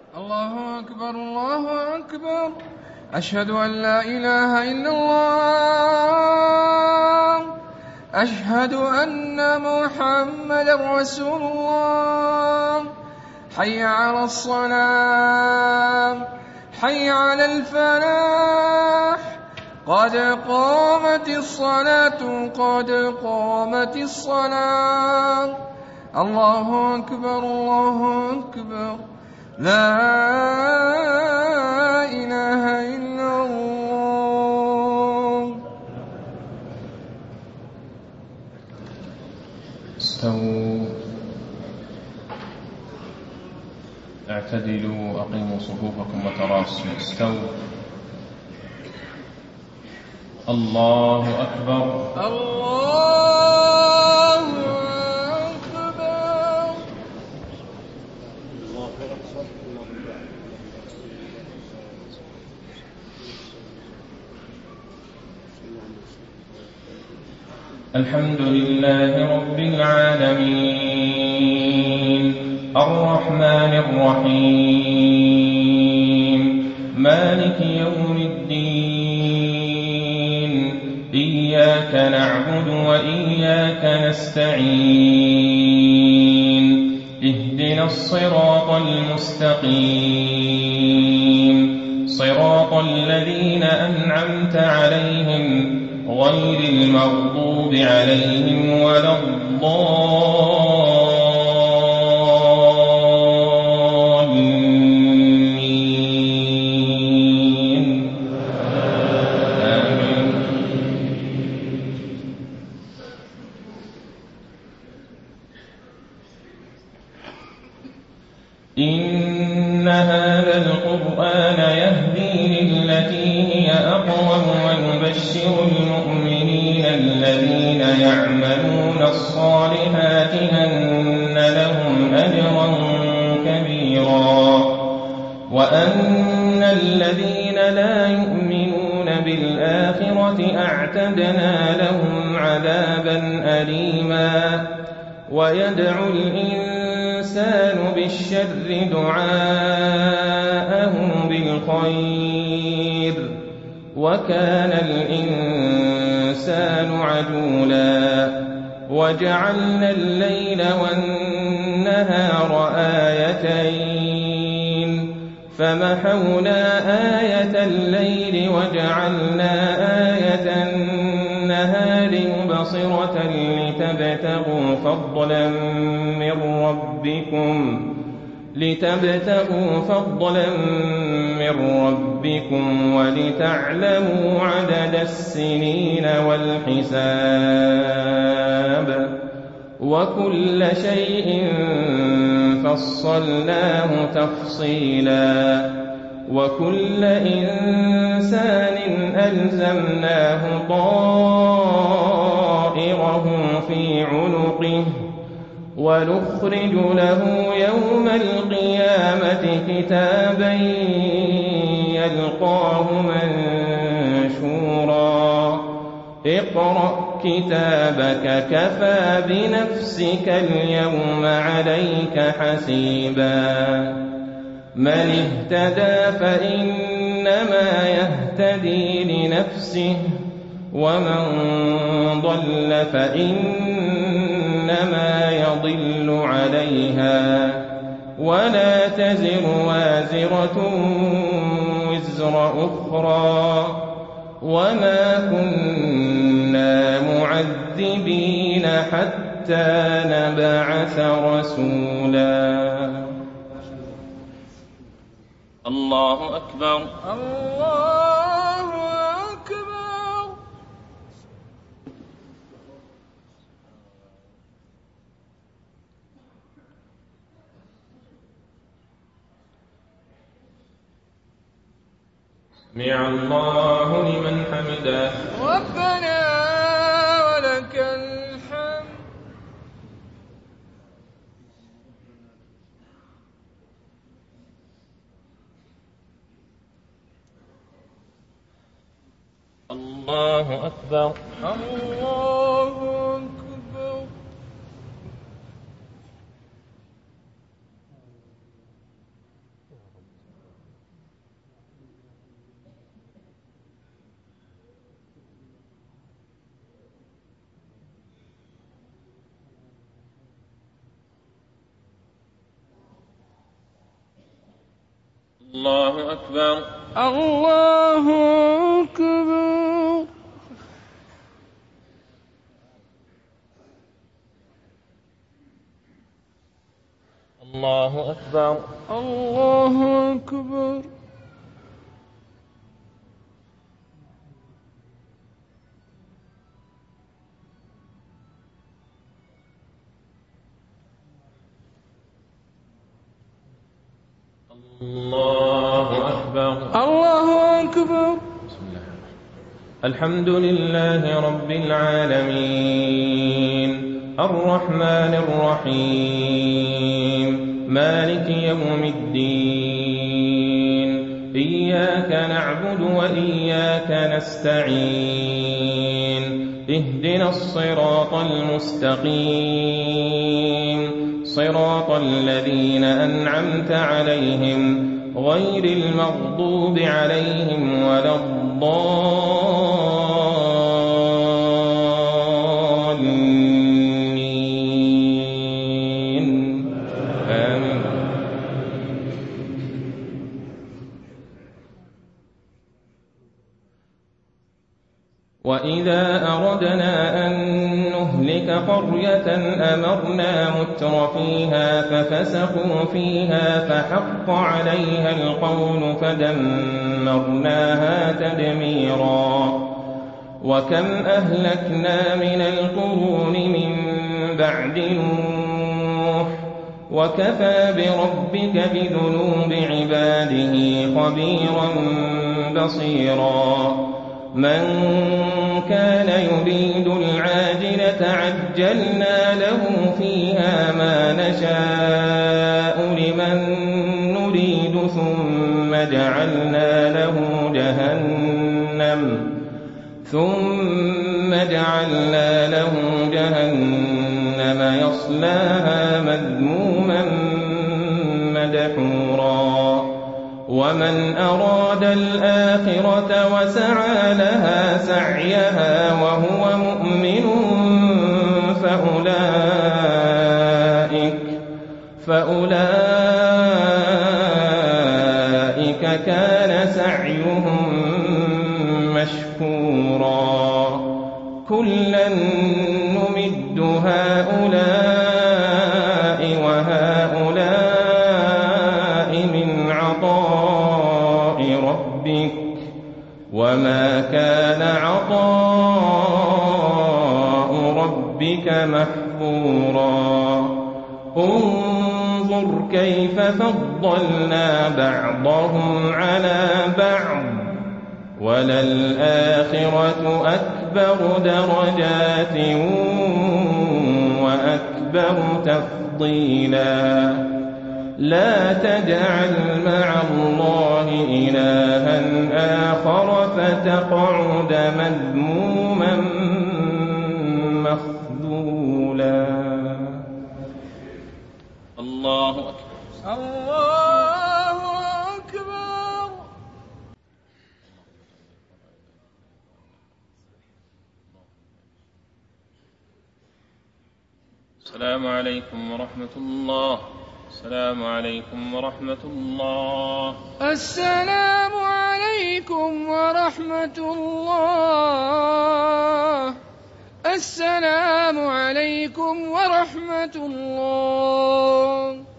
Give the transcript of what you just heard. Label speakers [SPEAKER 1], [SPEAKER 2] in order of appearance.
[SPEAKER 1] الله أكبر الله أكبر. أشهد أن لا إله إلا الله. أشهد أن محمدا رسول الله. حي على الصلاة، حي على الفلاح، قد قامت الصلاة، قد قامت الصلاة. الله أكبر الله أكبر. لا إله إلا الله.
[SPEAKER 2] استووا، اعتدلوا، أقيموا صفوفكم وتراصوا. استووا. الله أكبر
[SPEAKER 1] الله أكبر.
[SPEAKER 2] الحمد لله رب العالمين، الرحمن الرحيم، مالك يوم الدين، إياك نعبد وإياك نستعين، اهدنا الصراط المستقيم، صراط الذين أنعمت عليهم غير المغضوب عليهم ولا الضالين. آمين. إن هذا القرآن يهدي للتي هي أقوم ويبشر المؤمنين الذين يعملون الصالحات أن لهم أجرا كبيرا، وأن الذين لا يؤمنون بالآخرة أعتدنا لهم عذابا أليما. ويدعو الإنسان بالشر دعاءه بالخير، وكان الإنسان عجولا. وجعلنا الليل والنهار آيتين، فمحونا آية الليل وجعلنا آية النهار مبصرة لتبتغوا فضلا من ربكم ولتعلموا عدد السنين والحساب، وكل شيء فصلناه تفصيلا. وكل إنسان ألزمناه طائره في عنقه، ونخرج له يوم القيامة كتابا يلقاه منشورا. اقرأ كتابك كفى بنفسك اليوم عليك حسيبا. من اهتدى فإنما يهتدي لنفسه، ومن ضل فإنما يضل عليها، ولا تزر وازرة وزر أخرى، وما كنا معذبين حتى نبعث رسولا. الله أكبر
[SPEAKER 1] الله أكبر.
[SPEAKER 2] سمع الله لمن حمده.
[SPEAKER 1] ربنا ولك الحمد.
[SPEAKER 2] الله أكبر
[SPEAKER 1] الله أكبر.
[SPEAKER 2] الله أكبر.
[SPEAKER 1] الله أكبر.
[SPEAKER 2] الله أكبر.
[SPEAKER 1] الله أكبر.
[SPEAKER 2] الله أكبر.
[SPEAKER 1] الله أكبر.
[SPEAKER 2] بسم الله. الحمد لله رب العالمين الرحمن الرحيم مالك يوم الدين إياك نعبد وإياك نستعين اهدنا الصراط المستقيم صراط الذين أنعمت عليهم غير المغضوب عليهم ولا الضالين آمين. وإذا أردنا أن نهلك قرية أمرنا متر فيها ففسقوا فيها فحق عليها القول فدمرناها تدميرا. وكم أهلكنا من القرون من بعد نوح وكفى بربك بذنوب عباده خبيرا بصيرا. من كان يريد العاجلة عجلنا له فيها ما نشاء لمن نريد ثم جعلنا له جهنم يصلاها مذموما مدحورا. ومن أراد الآخرة وسعى لها سعيها وهو مؤمن فأولئك كان سعيهم مشكورا. كلا نمد هؤلاء وهؤلاء من عطاء ربك وما كان عطاء ربك محظورا. انظر كيف فضلنا بعضهم على بعض وللآخرة أكبر درجات وأكبر تفضيلا. لا تجعل مع الله إلها آخر فتقعد مذموما مخذولا. الله أكبر.
[SPEAKER 1] الله أكبر.
[SPEAKER 2] السلام عليكم ورحمة الله. السلام عليكم ورحمة الله.
[SPEAKER 1] السلام عليكم ورحمة الله. السلام عليكم ورحمة الله.